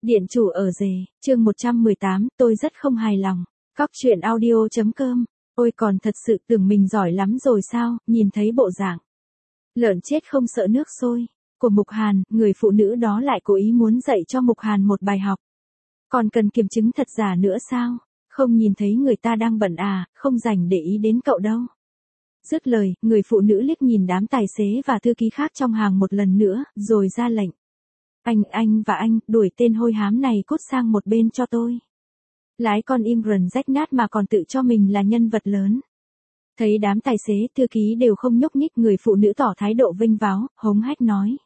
Điện chủ ở rể, chương 118, tôi rất không hài lòng. Cóc truyện audio.com. Ôi còn thật sự tưởng mình giỏi lắm rồi sao, nhìn thấy bộ dạng lợn chết không sợ nước sôi của Mục Hàn, người phụ nữ đó lại cố ý muốn dạy cho Mục Hàn một bài học. Còn cần kiểm chứng thật giả nữa sao? Không nhìn thấy người ta đang bận à, không rảnh để ý đến cậu đâu. Dứt lời, người phụ nữ liếc nhìn đám tài xế và thư ký khác trong hàng một lần nữa, rồi ra lệnh. Anh và anh, đuổi tên hôi hám này cút sang một bên cho tôi. Lái con Imran rách nát mà còn tự cho mình là nhân vật lớn. Thấy đám tài xế, thư ký đều không nhúc nhích, người phụ nữ tỏ thái độ vênh váo, hống hách nói.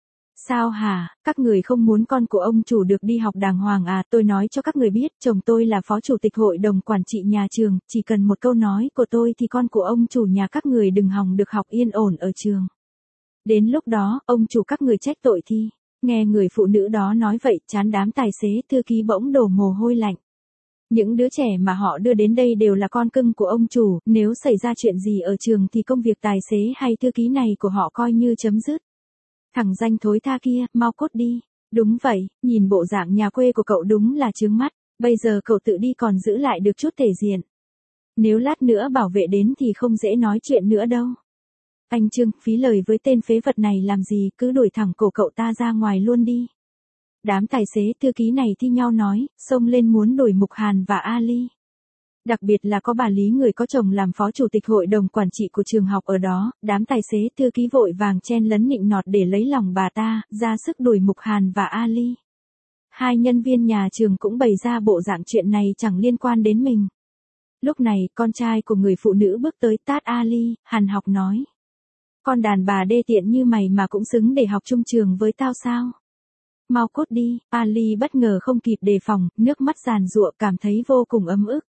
Sao hả, các người không muốn con của ông chủ được đi học đàng hoàng à? Tôi nói cho các người biết, chồng tôi là phó chủ tịch hội đồng quản trị nhà trường, chỉ cần một câu nói của tôi thì con của ông chủ nhà các người đừng hòng được học yên ổn ở trường. Đến lúc đó, ông chủ các người trách tội thi. Nghe người phụ nữ đó nói vậy, trán đám tài xế thư ký bỗng đổ mồ hôi lạnh. Những đứa trẻ mà họ đưa đến đây đều là con cưng của ông chủ, nếu xảy ra chuyện gì ở trường thì công việc tài xế hay thư ký này của họ coi như chấm dứt. Thằng danh thối tha kia, mau cút đi. Đúng vậy, nhìn bộ dạng nhà quê của cậu đúng là chướng mắt, bây giờ cậu tự đi còn giữ lại được chút thể diện. Nếu lát nữa bảo vệ đến thì không dễ nói chuyện nữa đâu. Anh Trương, phí lời với tên phế vật này làm gì, cứ đuổi thẳng cổ cậu ta ra ngoài luôn đi. Đám tài xế thư ký này thi nhau nói, xông lên muốn đuổi Mục Hàn và Ali. Đặc biệt là có bà Lý, người có chồng làm phó chủ tịch hội đồng quản trị của trường học ở đó, đám tài xế thư ký vội vàng chen lấn nịnh nọt để lấy lòng bà ta, ra sức đuổi Mục Hàn và Ali. Hai nhân viên nhà trường cũng bày ra bộ dạng chuyện này chẳng liên quan đến mình. Lúc này, con trai của người phụ nữ bước tới tát Ali, hằn học nói. Con đàn bà đê tiện như mày mà cũng xứng để học chung trường với tao sao? Mau cút đi, Ali bất ngờ không kịp đề phòng, nước mắt giàn giụa, cảm thấy vô cùng ấm ức.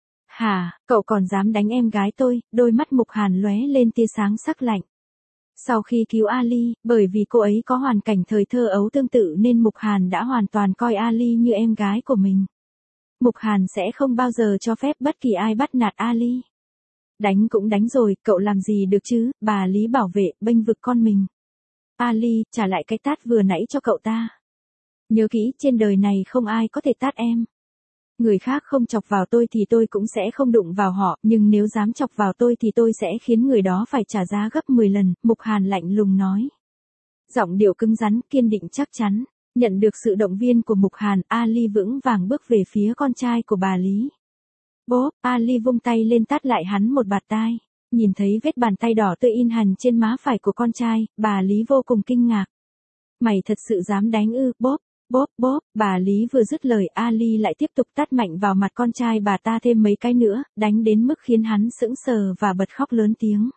Hả, cậu còn dám đánh em gái tôi? Đôi mắt Mục Hàn lóe lên tia sáng sắc lạnh. Sau khi cứu Ali, bởi vì cô ấy có hoàn cảnh thời thơ ấu tương tự nên Mục Hàn đã hoàn toàn coi Ali như em gái của mình. Mục Hàn sẽ không bao giờ cho phép bất kỳ ai bắt nạt Ali. Đánh cũng đánh rồi, cậu làm gì được chứ? Bà Lý bảo vệ, bênh vực con mình. Ali, trả lại cái tát vừa nãy cho cậu ta. Nhớ kỹ, trên đời này không ai có thể tát em. Người khác không chọc vào tôi thì tôi cũng sẽ không đụng vào họ, nhưng nếu dám chọc vào tôi thì tôi sẽ khiến người đó phải trả giá gấp 10 lần, Mục Hàn lạnh lùng nói. Giọng điệu cứng rắn, kiên định chắc chắn. Nhận được sự động viên của Mục Hàn, Ali vững vàng bước về phía con trai của bà Lý. Bố, Ali vung tay lên tát lại hắn một bạt tai. Nhìn thấy vết bàn tay đỏ tươi in hằn trên má phải của con trai, bà Lý vô cùng kinh ngạc. Mày thật sự dám đánh ư? Bốp, bà Lý vừa dứt lời, Ali lại tiếp tục tát mạnh vào mặt con trai bà ta thêm mấy cái nữa, đánh đến mức khiến hắn sững sờ và bật khóc lớn tiếng.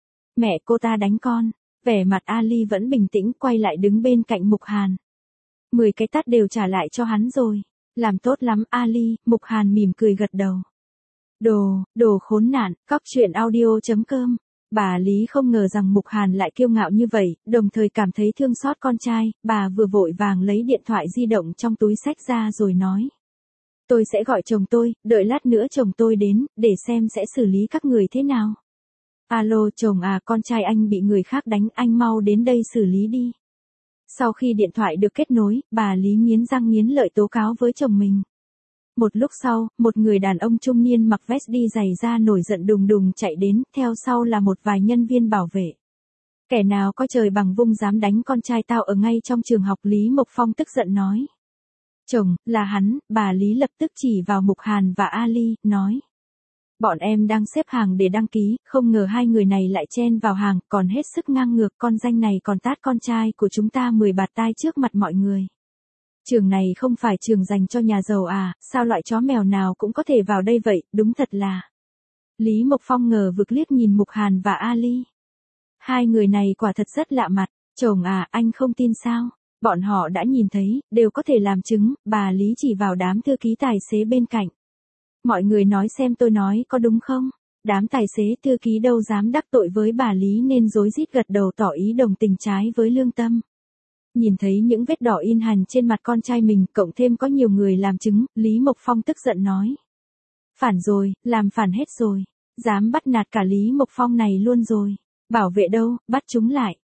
Mẹ cô ta đánh con. Vẻ mặt Ali vẫn bình tĩnh, quay lại đứng bên cạnh Mục Hàn. 10 cái tát đều trả lại cho hắn rồi. Làm tốt lắm Ali, Mục Hàn mỉm cười gật đầu. Đồ khốn nạn, cóc truyện audio.com. Bà Lý không ngờ rằng Mục Hàn lại kiêu ngạo như vậy, đồng thời cảm thấy thương xót con trai, bà vừa vội vàng lấy điện thoại di động trong túi xách ra rồi nói. Tôi sẽ gọi chồng tôi, đợi lát nữa chồng tôi đến, để xem sẽ xử lý các người thế nào. Alo chồng à, con trai anh bị người khác đánh, anh mau đến đây xử lý đi. Sau khi điện thoại được kết nối, bà Lý nghiến răng nghiến lợi tố cáo với chồng mình. Một lúc sau, một người đàn ông trung niên mặc vest đi giày da nổi giận đùng đùng chạy đến, theo sau là một vài nhân viên bảo vệ. Kẻ nào có trời bằng vung dám đánh con trai tao ở ngay trong trường học, Lý Mộc Phong tức giận nói. Chồng, là hắn, bà Lý lập tức chỉ vào Mục Hàn và Ali, nói. Bọn em đang xếp hàng để đăng ký, không ngờ hai người này lại chen vào hàng, còn hết sức ngang ngược, con danh này còn tát con trai của chúng ta 10 bạt tai trước mặt mọi người. Trường này không phải trường dành cho nhà giàu à, sao loại chó mèo nào cũng có thể vào đây vậy, đúng thật là. Lý Mộc Phong ngờ vực liếc nhìn Mục Hàn và Ali. Hai người này quả thật rất lạ mặt, chồng à, anh không tin sao, bọn họ đã nhìn thấy, đều có thể làm chứng, bà Lý chỉ vào đám thư ký tài xế bên cạnh. Mọi người nói xem tôi nói có đúng không? Đám tài xế thư ký đâu dám đắc tội với bà Lý nên rối rít gật đầu tỏ ý đồng tình trái với lương tâm. Nhìn thấy những vết đỏ in hằn trên mặt con trai mình, cộng thêm có nhiều người làm chứng, Lý Mộc Phong tức giận nói. Phản rồi, làm phản hết rồi. Dám bắt nạt cả Lý Mộc Phong này luôn rồi. Bảo vệ đâu, bắt chúng lại.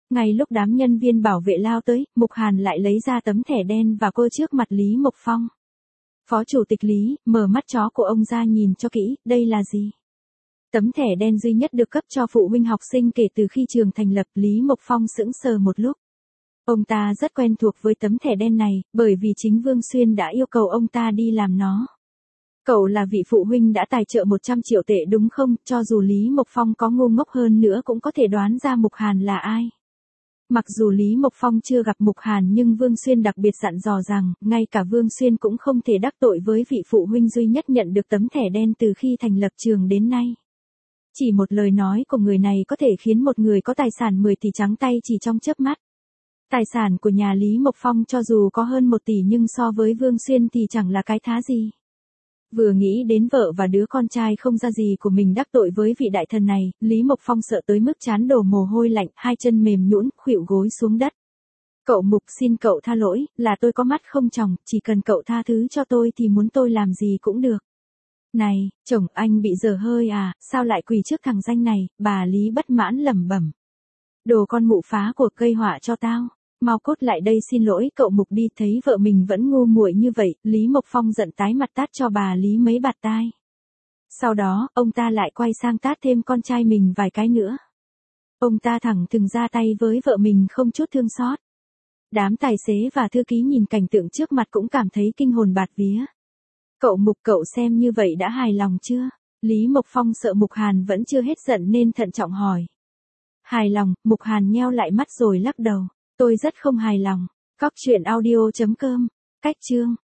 Ngay lúc đám nhân viên bảo vệ lao tới, Mục Hàn lại lấy ra tấm thẻ đen và cô trước mặt Lý Mộc Phong. Phó chủ tịch Lý, mở mắt chó của ông ra nhìn cho kỹ, đây là gì? Tấm thẻ đen duy nhất được cấp cho phụ huynh học sinh kể từ khi trường thành lập. Lý Mộc Phong sững sờ một lúc. Ông ta rất quen thuộc với tấm thẻ đen này, bởi vì chính Vương Xuyên đã yêu cầu ông ta đi làm nó. Cậu là vị phụ huynh đã tài trợ 100 triệu tệ đúng không? Cho dù Lý Mộc Phong có ngu ngốc hơn nữa cũng có thể đoán ra Mục Hàn là ai. Mặc dù Lý Mộc Phong chưa gặp Mục Hàn nhưng Vương Xuyên đặc biệt dặn dò rằng, ngay cả Vương Xuyên cũng không thể đắc tội với vị phụ huynh duy nhất nhận được tấm thẻ đen từ khi thành lập trường đến nay. Chỉ một lời nói của người này có thể khiến một người có tài sản 10 tỷ trắng tay chỉ trong chớp mắt. Tài sản của nhà Lý Mộc Phong cho dù có hơn 1 tỷ nhưng so với Vương Xuyên thì chẳng là cái thá gì. Vừa nghĩ đến vợ và đứa con trai không ra gì của mình đắc tội với vị đại thần này, Lý Mộc Phong sợ tới mức trán đổ mồ hôi lạnh, hai chân mềm nhũn, khuỵu gối xuống đất. Cậu Mục, xin cậu tha lỗi, là tôi có mắt không tròng, chỉ cần cậu tha thứ cho tôi thì muốn tôi làm gì cũng được. Này, chồng anh bị dở hơi à, sao lại quỳ trước thằng danh này? Bà Lý bất mãn lẩm bẩm. Đồ con mụ phá cuộc gây họa cho tao. Mau cốt lại đây xin lỗi cậu Mục đi. Thấy vợ mình vẫn ngu muội như vậy, Lý Mộc Phong giận tái mặt tát cho bà Lý mấy bạt tai. Sau đó, ông ta lại quay sang tát thêm con trai mình vài cái nữa. Ông ta thẳng thừng ra tay với vợ mình không chút thương xót. Đám tài xế và thư ký nhìn cảnh tượng trước mặt cũng cảm thấy kinh hồn bạt vía. Cậu Mục, cậu xem như vậy đã hài lòng chưa? Lý Mộc Phong sợ Mục Hàn vẫn chưa hết giận nên thận trọng hỏi. Hài lòng. Mục Hàn nheo lại mắt rồi lắc đầu. Tôi rất không hài lòng. Cóc truyện audio.com. Cách chương.